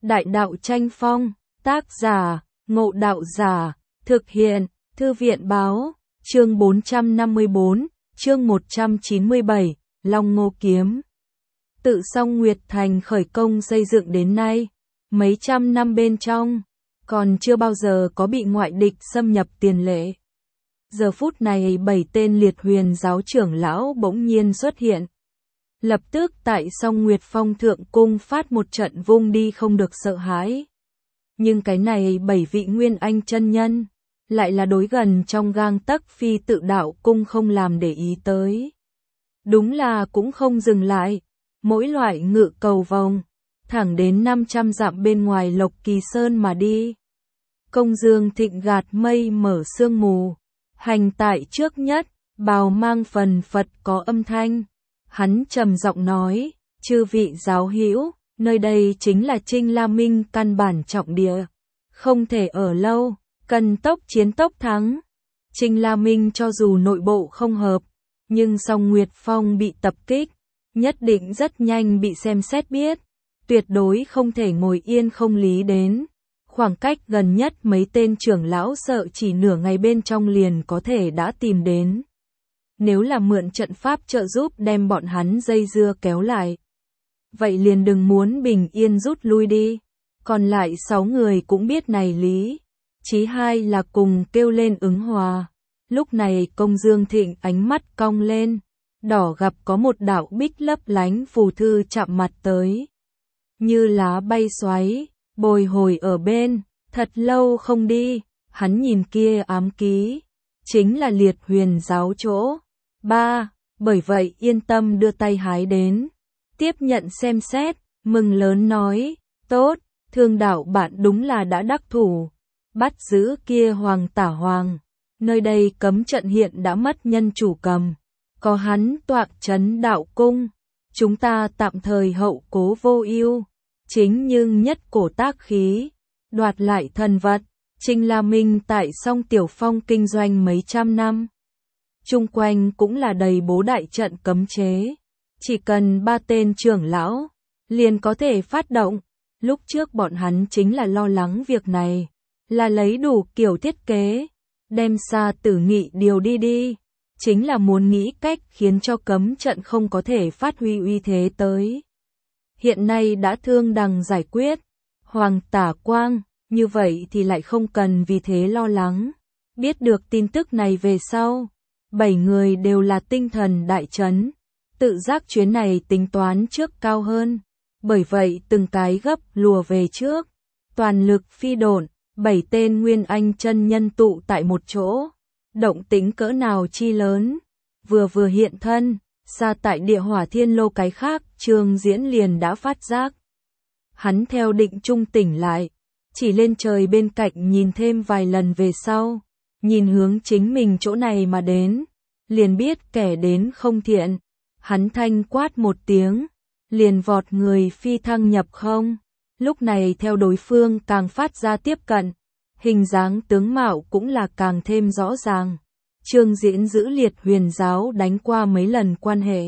Đại đạo tranh phong, tác giả, Ngộ Đạo Giả, thực hiện, Thư viện báo, chương 454, chương 197, Long Ngô Kiếm. Tự Song Nguyệt Thành khởi công xây dựng đến nay, mấy trăm năm bên trong, còn chưa bao giờ có bị ngoại địch xâm nhập tiền lệ. Giờ phút này 7 tên liệt huyền giáo trưởng lão bỗng nhiên xuất hiện. Lập tức tại Song Nguyệt Phong thượng cung phát một trận vung đi không được sợ hãi. Nhưng cái này 7 vị nguyên anh chân nhân, lại là đối gần trong gang tấc phi tự đạo cung không làm để ý tới. Đúng là cũng không dừng lại, mỗi loại ngự cầu vòng, thẳng đến 500 dặm bên ngoài Lộc Kỳ Sơn mà đi. Công Dương Thịnh gạt mây mở sương mù, hành tại trước nhất, bào mang phần phật có âm thanh. Hắn trầm giọng nói, chư vị giáo hữu, nơi đây chính là Trinh La Minh căn bản trọng địa, không thể ở lâu, cần tốc chiến tốc thắng. Trinh La Minh cho dù nội bộ không hợp, nhưng Song Nguyệt Phong bị tập kích, nhất định rất nhanh bị xem xét biết, tuyệt đối không thể ngồi yên không lý đến. Khoảng cách gần nhất mấy tên trưởng lão sợ chỉ nửa ngày bên trong liền có thể đã tìm đến. Nếu là mượn trận pháp trợ giúp đem bọn hắn dây dưa kéo lại, vậy liền đừng muốn bình yên rút lui đi. Còn lại 6 người cũng biết này lý, chí hai là cùng kêu lên ứng hòa. Lúc này Công Dương Thịnh ánh mắt cong lên, đỏ gặp có một đạo bích lấp lánh phù thư chạm mặt tới, như lá bay xoáy, bồi hồi ở bên. Thật lâu không đi, hắn nhìn kia ám ký, chính là liệt huyền giáo chỗ. Bởi vậy yên tâm đưa tay hái đến, tiếp nhận xem xét, mừng lớn nói, tốt, Thương đạo bạn đúng là đã đắc thủ, bắt giữ kia Hoàng Tả Hoàng, nơi đây cấm trận hiện đã mất nhân chủ cầm, có hắn tọa trấn đạo cung, chúng ta tạm thời hậu cố vô ưu, chính nhưng nhất cổ tác khí, đoạt lại thần vật. Trinh La Minh tại Song Tiểu Phong kinh doanh mấy trăm năm, chung quanh cũng là đầy bố đại trận cấm chế, chỉ cần 3 tên trưởng lão liền có thể phát động. Lúc trước bọn hắn chính là lo lắng việc này, là lấy đủ kiểu thiết kế, đem Sa Tử Nghị điều đi, chính là muốn nghĩ cách khiến cho cấm trận không có thể phát huy uy thế tới. Hiện nay đã thương đằng giải quyết, Hoàng Tả Quang, như vậy thì lại không cần vì thế lo lắng. Biết được tin tức này về sau, 7 người đều là tinh thần đại chấn, tự giác chuyến này tính toán trước cao hơn. Bởi vậy từng cái gấp lùa về trước, toàn lực phi độn, 7 tên nguyên anh chân nhân tụ tại một chỗ, động tính cỡ nào chi lớn, vừa hiện thân, xa tại địa hỏa thiên lô cái khác, Trương Diễn liền đã phát giác. Hắn theo định trung tỉnh lại, chỉ lên trời bên cạnh nhìn thêm vài lần về sau, nhìn hướng chính mình chỗ này mà đến, liền biết kẻ đến không thiện, hắn thanh quát một tiếng, liền vọt người phi thăng nhập không. Lúc này theo đối phương càng phát ra tiếp cận, hình dáng tướng mạo cũng là càng thêm rõ ràng. Trương Diễn giữ liệt huyền giáo đánh qua mấy lần quan hệ,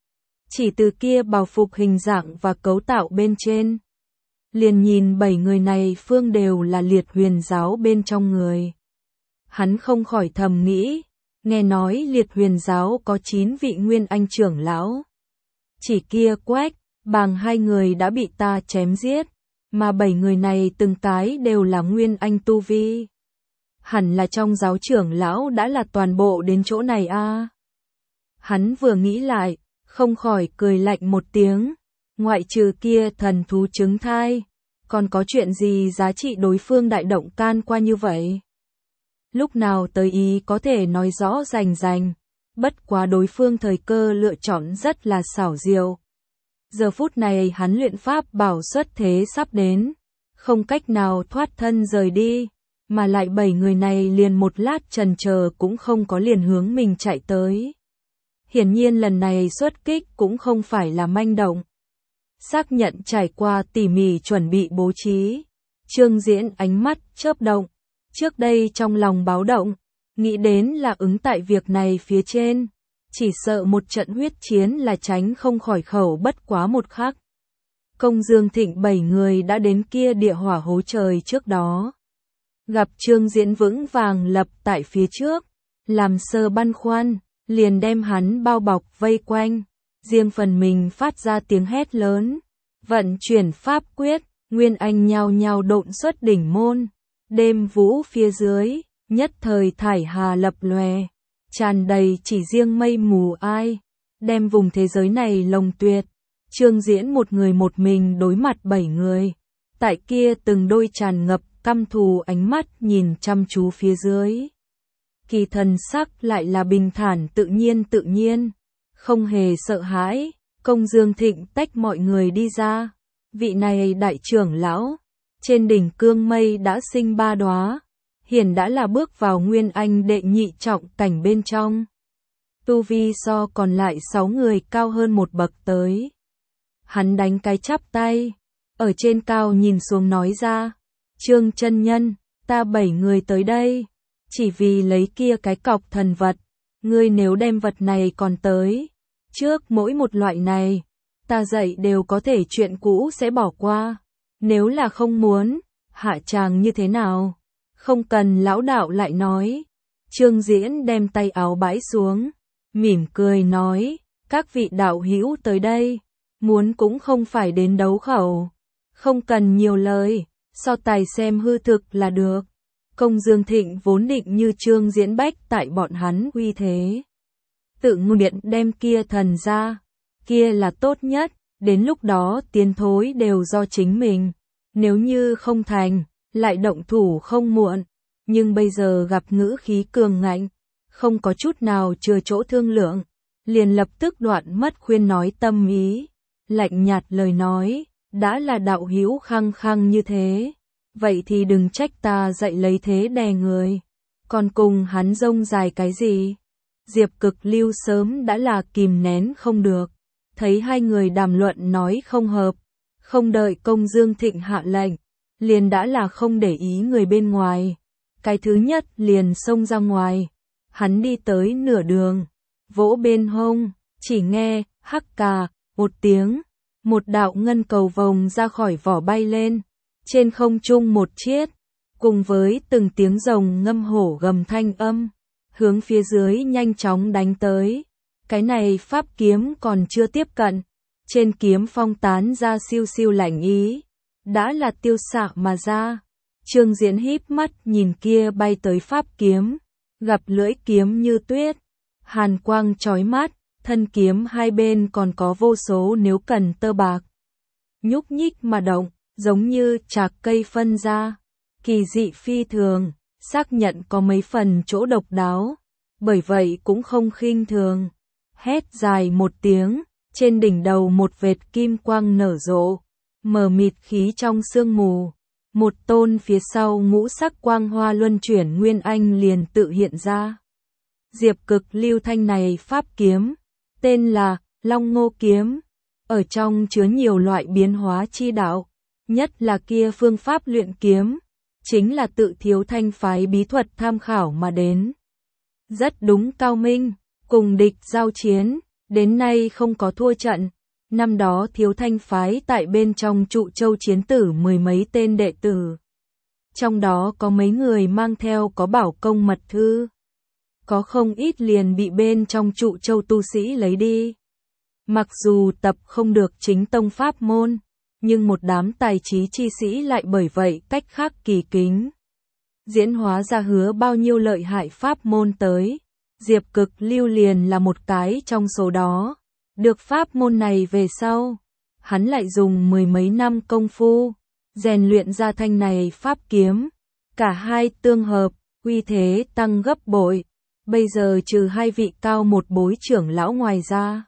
chỉ từ kia bào phục hình dạng và cấu tạo bên trên, liền nhìn 7 người này phương đều là liệt huyền giáo bên trong người. Hắn không khỏi thầm nghĩ, nghe nói liệt huyền giáo có 9 vị nguyên anh trưởng lão, chỉ kia Quách, Bàng 2 người đã bị ta chém giết, mà 7 người này từng cái đều là nguyên anh tu vi. Hẳn là trong giáo trưởng lão đã là toàn bộ đến chỗ này a. Hắn vừa nghĩ lại, không khỏi cười lạnh một tiếng, ngoại trừ kia thần thú trứng thai, còn có chuyện gì giá trị đối phương đại động can qua như vậy? Lúc nào tới ý có thể nói rõ rành, bất quá đối phương thời cơ lựa chọn rất là xảo diệu. Giờ phút này hắn luyện pháp bảo xuất thế sắp đến, không cách nào thoát thân rời đi, mà lại 7 người này liền một lát chần chờ cũng không có liền hướng mình chạy tới. Hiển nhiên lần này xuất kích cũng không phải là manh động. Xác nhận trải qua tỉ mỉ chuẩn bị bố trí, Trương Diễn ánh mắt chớp động, trước đây trong lòng báo động, nghĩ đến là ứng tại việc này phía trên. Chỉ sợ một trận huyết chiến là tránh không khỏi khẩu bất quá một khắc. Công Dương Thịnh 7 người đã đến kia địa hỏa hố trời trước đó. Gặp Trương Diễn vững vàng lập tại phía trước, làm sơ băn khoăn, liền đem hắn bao bọc vây quanh, riêng phần mình phát ra tiếng hét lớn, vận chuyển pháp quyết, Nguyên Anh nhao nhao độn xuất đỉnh môn, đêm vũ phía dưới, nhất thời thải hà lập lòe, tràn đầy chỉ riêng mây mù ai, đem vùng thế giới này lồng tuyệt. Trương Diễn một người một mình đối mặt 7 người, tại kia từng đôi tràn ngập căm thù ánh mắt nhìn chăm chú phía dưới. Kỳ thần sắc lại là bình thản tự nhiên, không hề sợ hãi. Công Dương Thịnh tách mọi người đi ra. Vị này đại trưởng lão, trên đỉnh cương mây đã sinh 3 đóa, hiển đã là bước vào Nguyên Anh đệ nhị trọng cảnh bên trong. Tu vi so còn lại 6 người cao hơn một bậc tới. Hắn đánh cái chắp tay, ở trên cao nhìn xuống nói ra, Trương chân nhân, ta 7 người tới đây, chỉ vì lấy kia cái cọc thần vật, ngươi nếu đem vật này còn tới, trước mỗi một loại này, ta dạy đều có thể chuyện cũ sẽ bỏ qua, nếu là không muốn, hạ tràng như thế nào, không cần lão đạo lại nói. Trương Diễn đem tay áo bãi xuống, mỉm cười nói, các vị đạo hữu tới đây, muốn cũng không phải đến đấu khẩu, không cần nhiều lời, so tài xem hư thực là được. Công Dương Thịnh vốn định như Trương Diễn bách tại bọn hắn uy thế, tự nguyện đem kia thần ra, kia là tốt nhất, đến lúc đó tiến thối đều do chính mình, nếu như không thành, lại động thủ không muộn, nhưng bây giờ gặp ngữ khí cường ngạnh, không có chút nào chừa chỗ thương lượng, liền lập tức đoạn mất khuyên nói tâm ý, lạnh nhạt lời nói, đã là đạo hữu khăng khăng như thế, vậy thì đừng trách ta dạy lấy thế đè người, còn cùng hắn rông dài cái gì. Diệp Cực Lưu sớm đã là kìm nén không được, thấy hai người đàm luận nói không hợp, không đợi Công Dương Thịnh hạ lệnh, liền đã là không để ý người bên ngoài, cái thứ nhất liền xông ra ngoài, hắn đi tới nửa đường, vỗ bên hông, chỉ nghe, hắc cà, một tiếng, một đạo ngân cầu vồng ra khỏi vỏ bay lên, trên không trung một chiết, cùng với từng tiếng rồng ngâm hổ gầm thanh âm, hướng phía dưới nhanh chóng đánh tới. Cái này pháp kiếm còn chưa tiếp cận, trên kiếm phong tán ra siêu siêu lạnh ý, đã là tiêu xạ mà ra. Trương Diễn híp mắt nhìn kia bay tới pháp kiếm, gặp lưỡi kiếm như tuyết, hàn quang chói mắt, thân kiếm hai bên còn có vô số nếu cần tơ bạc, nhúc nhích mà động, giống như chạc cây phân ra, kỳ dị phi thường, xác nhận có mấy phần chỗ độc đáo, bởi vậy cũng không khinh thường. Hét dài một tiếng, trên đỉnh đầu một vệt kim quang nở rộ, mờ mịt khí trong sương mù, một tôn phía sau ngũ sắc quang hoa luân chuyển Nguyên Anh liền tự hiện ra. Diệp Cực Lưu thanh này pháp kiếm, tên là Long Ngô kiếm, ở trong chứa nhiều loại biến hóa chi đạo, nhất là kia phương pháp luyện kiếm, chính là tự Thiếu Thanh phái bí thuật tham khảo mà đến. Rất đúng cao minh, cùng địch giao chiến, đến nay không có thua trận. Năm đó Thiếu Thanh phái tại bên trong Trụ Châu chiến tử 10 mấy tên đệ tử. Trong đó có mấy người mang theo có bảo công mật thư. Có không ít liền bị bên trong Trụ Châu tu sĩ lấy đi. Mặc dù tập không được chính tông pháp môn, nhưng một đám tài trí chi sĩ lại bởi vậy cách khác kỳ kính. Diễn hóa ra hứa bao nhiêu lợi hại pháp môn tới. Diệp Cực Lưu liền là một cái trong số đó. Được pháp môn này về sau, hắn lại dùng 10 mấy năm công phu, rèn luyện ra thanh này pháp kiếm. Cả hai tương hợp, uy thế tăng gấp bội. Bây giờ trừ hai vị cao một bối trưởng lão ngoài ra,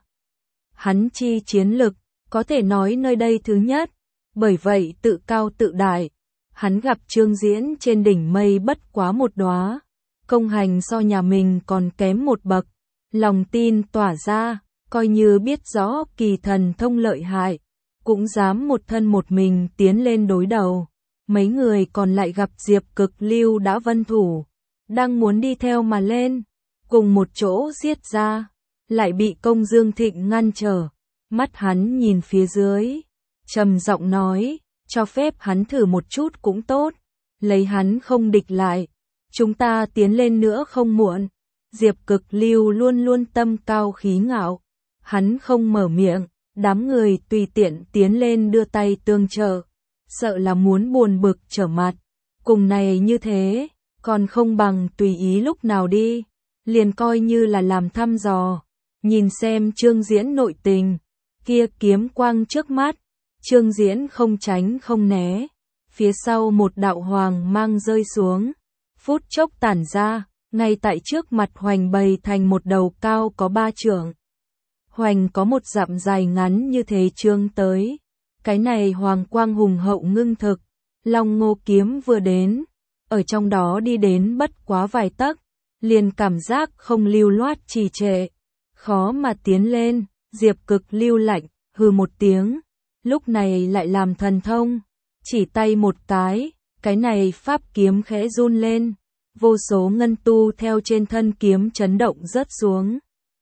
hắn chi chiến lực, có thể nói nơi đây thứ nhất. Bởi vậy tự cao tự đại, hắn gặp Trương Diễn trên đỉnh mây bất quá một đóa, công hành so nhà mình còn kém một bậc, lòng tin tỏa ra, coi như biết rõ kỳ thần thông lợi hại, cũng dám một thân một mình tiến lên đối đầu. Mấy người còn lại gặp Diệp Cực Lưu đã vân thủ, đang muốn đi theo mà lên, cùng một chỗ giết ra, lại bị Công Dương Thịnh ngăn trở, mắt hắn nhìn phía dưới, trầm giọng nói, cho phép hắn thử một chút cũng tốt, lấy hắn không địch lại, chúng ta tiến lên nữa không muộn. Diệp Cực Lưu luôn luôn tâm cao khí ngạo, hắn không mở miệng, đám người tùy tiện tiến lên đưa tay tương trợ, sợ là muốn buồn bực trở mặt, cùng này như thế, còn không bằng tùy ý lúc nào đi, liền coi như là làm thăm dò, nhìn xem Trương Diễn nội tình, kia kiếm quang trước mắt, Trương Diễn không tránh không né, phía sau một đạo hoàng mang rơi xuống, phút chốc tản ra, ngay tại trước mặt Hoành bày thành một đầu cao có 3 trượng. Hoành có một dặm dài ngắn như thế trương tới, cái này hoàng quang hùng hậu ngưng thực, Long Ngô kiếm vừa đến, ở trong đó đi đến bất quá vài tấc, liền cảm giác không lưu loát trì trệ, khó mà tiến lên. Diệp Cực Lưu lạnh, hừ một tiếng, lúc này lại làm thần thông, chỉ tay một cái này pháp kiếm khẽ run lên, vô số ngân tu theo trên thân kiếm chấn động rớt xuống.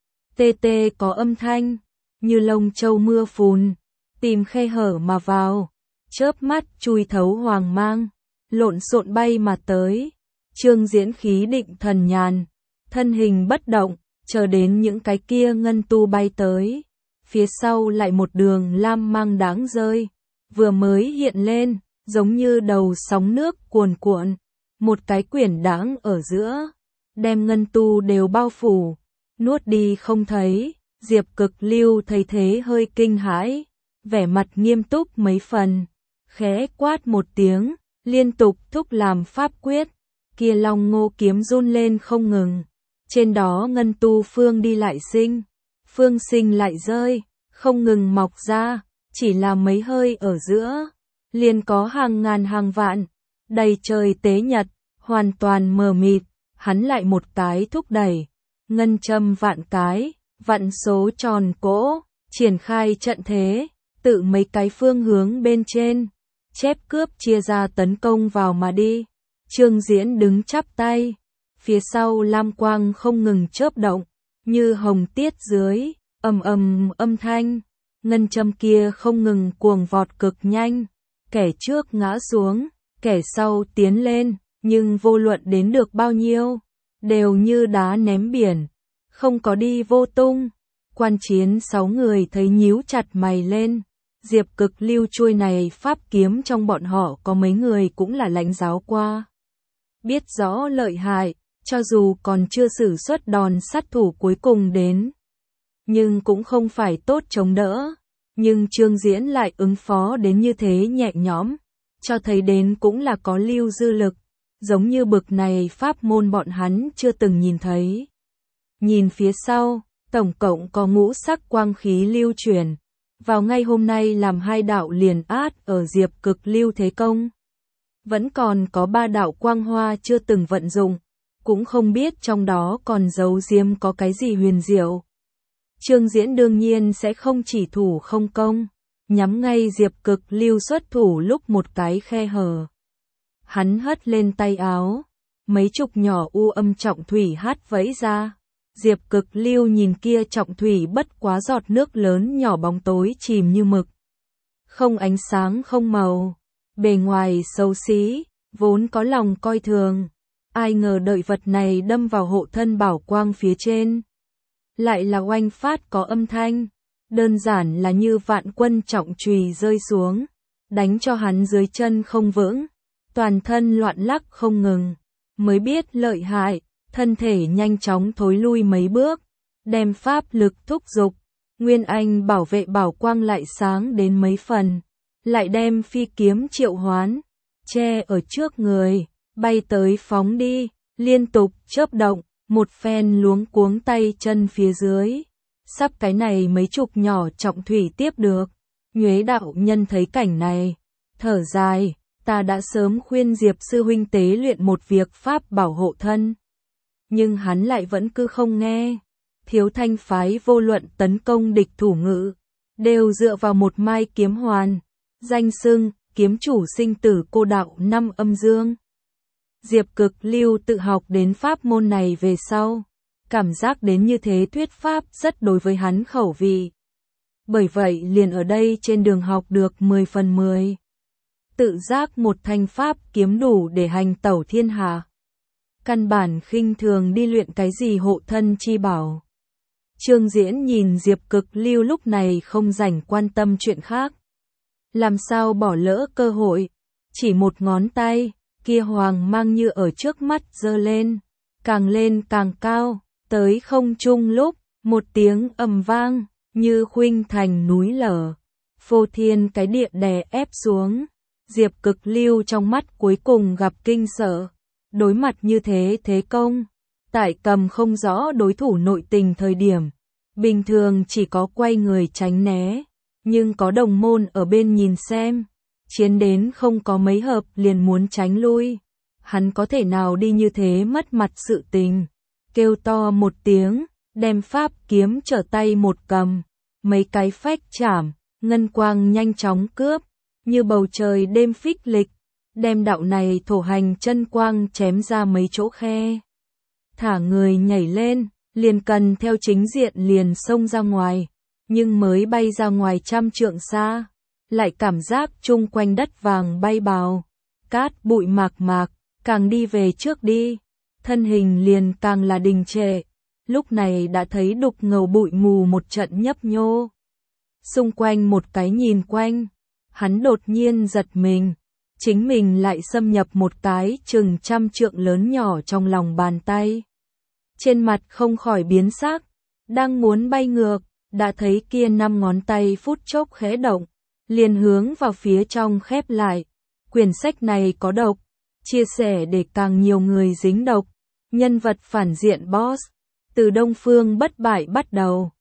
Tê tê có âm thanh, như lông châu mưa phùn, tìm khe hở mà vào, chớp mắt chui thấu hoàng mang, lộn xộn bay mà tới. Trương Diễn khí định thần nhàn, thân hình bất động, chờ đến những cái kia ngân tu bay tới. Phía sau lại một đường lam mang đáng rơi, vừa mới hiện lên, giống như đầu sóng nước cuồn cuộn, một cái quyển đãng ở giữa, đem ngân tu đều bao phủ, nuốt đi không thấy. Diệp Cực Lưu thấy thế hơi kinh hãi, vẻ mặt nghiêm túc mấy phần, khẽ quát một tiếng, liên tục thúc làm pháp quyết, kia Long Ngô kiếm run lên không ngừng, trên đó ngân tu phương đi lại sinh, phương sinh lại rơi, không ngừng mọc ra, chỉ là mấy hơi ở giữa, liền có hàng ngàn hàng vạn, đầy trời tế nhật, hoàn toàn mờ mịt, hắn lại một cái thúc đẩy, ngân châm vạn cái, vạn số tròn cỗ, triển khai trận thế, tự mấy cái phương hướng bên trên, chép cướp chia ra tấn công vào mà đi. Trương Diễn đứng chắp tay, phía sau lam quang không ngừng chớp động, như hồng tiết dưới, ầm ầm âm thanh, ngân châm kia không ngừng cuồng vọt cực nhanh, kẻ trước ngã xuống, kẻ sau tiến lên, nhưng vô luận đến được bao nhiêu, đều như đá ném biển, không có đi vô tung. Quan chiến 6 người thấy nhíu chặt mày lên, Diệp Cực Lưu chuôi này pháp kiếm trong bọn họ có mấy người cũng là lãnh giáo qua, biết rõ lợi hại, cho dù còn chưa sử xuất đòn sát thủ cuối cùng đến, nhưng cũng không phải tốt chống đỡ, nhưng Trương Diễn lại ứng phó đến như thế nhẹ nhõm, cho thấy đến cũng là có lưu dư lực, giống như bực này pháp môn bọn hắn chưa từng nhìn thấy. Nhìn phía sau, tổng cộng có ngũ sắc quang khí lưu chuyển, vào ngay hôm nay làm 2 đạo liền át ở Diệp Cực Lưu thế công. Vẫn còn có 3 đạo quang hoa chưa từng vận dụng, cũng không biết trong đó còn giấu giếm có cái gì huyền diệu. Trương Diễn đương nhiên sẽ không chỉ thủ không công, nhắm ngay Diệp Cực Lưu xuất thủ lúc một cái khe hở. Hắn hất lên tay áo, mấy chục nhỏ u âm trọng thủy hát vẫy ra. Diệp Cực Lưu nhìn kia trọng thủy bất quá giọt nước lớn nhỏ bóng tối chìm như mực. Không ánh sáng không màu, bề ngoài xấu xí, vốn có lòng coi thường. Ai ngờ đợi vật này đâm vào hộ thân bảo quang phía trên. Lại là oanh phát có âm thanh, đơn giản là như vạn quân trọng chùy rơi xuống, đánh cho hắn dưới chân không vững, toàn thân loạn lắc không ngừng, mới biết lợi hại. Thân thể nhanh chóng thối lui mấy bước, đem pháp lực thúc giục, Nguyên Anh bảo vệ bảo quang lại sáng đến mấy phần, lại đem phi kiếm triệu hoán, che ở trước người, bay tới phóng đi, liên tục chớp động, một phen luống cuống tay chân phía dưới, sắp cái này mấy chục nhỏ trọng thủy tiếp được. Nhuế đạo nhân thấy cảnh này, thở dài, ta đã sớm khuyên Diệp sư huynh tế luyện một việc pháp bảo hộ thân. Nhưng hắn lại vẫn cứ không nghe. Thiếu Thanh phái vô luận tấn công địch thủ ngữ, đều dựa vào một mai kiếm hoàn, danh xưng kiếm chủ sinh tử cô đạo 5 âm dương. Diệp Cực Lưu tự học đến pháp môn này về sau, cảm giác đến như thế thuyết pháp rất đối với hắn khẩu vị. bởi vậy liền ở đây trên đường học được 10 phần 10. Tự giác một thanh pháp kiếm đủ để hành tẩu thiên hạ. Căn bản khinh thường đi luyện cái gì hộ thân chi bảo. Trương Diễn nhìn Diệp Cực Lưu lúc này không rảnh quan tâm chuyện khác. Làm sao bỏ lỡ cơ hội, chỉ một ngón tay, kia hoàng mang như ở trước mắt giơ lên càng cao, tới không trung lúc, một tiếng ầm vang, như khuynh thành núi lở, phô thiên cái địa đè ép xuống. Diệp Cực Lưu trong mắt cuối cùng gặp kinh sợ, đối mặt như thế thế công, tại cầm không rõ đối thủ nội tình thời điểm, bình thường chỉ có quay người tránh né, nhưng có đồng môn ở bên nhìn xem, chiến đến không có mấy hợp liền muốn tránh lui, hắn có thể nào đi như thế mất mặt sự tình, kêu to một tiếng, đem pháp kiếm trở tay một cầm, mấy cái phách chảm, ngân quang nhanh chóng cướp, như bầu trời đêm phích lịch, đem đạo này thổ hành chân quang chém ra mấy chỗ khe. Thả người nhảy lên, liền cần theo chính diện liền xông ra ngoài, nhưng mới bay ra ngoài 100 trượng xa, lại cảm giác chung quanh đất vàng bay bào, cát bụi mạc mạc, càng đi về trước đi, thân hình liền càng là đình trệ, lúc này đã thấy đục ngầu bụi mù một trận nhấp nhô. Xung quanh một cái nhìn quanh, hắn đột nhiên giật mình, chính mình lại xâm nhập một cái chừng 100 trượng lớn nhỏ trong lòng bàn tay. Trên mặt không khỏi biến sắc, đang muốn bay ngược, đã thấy kia 5 ngón tay phút chốc khẽ động, liền hướng vào phía trong khép lại. Quyển sách này có độc, chia sẻ để càng nhiều người dính độc. Nhân vật phản diện boss, từ Đông Phương Bất Bại bắt đầu.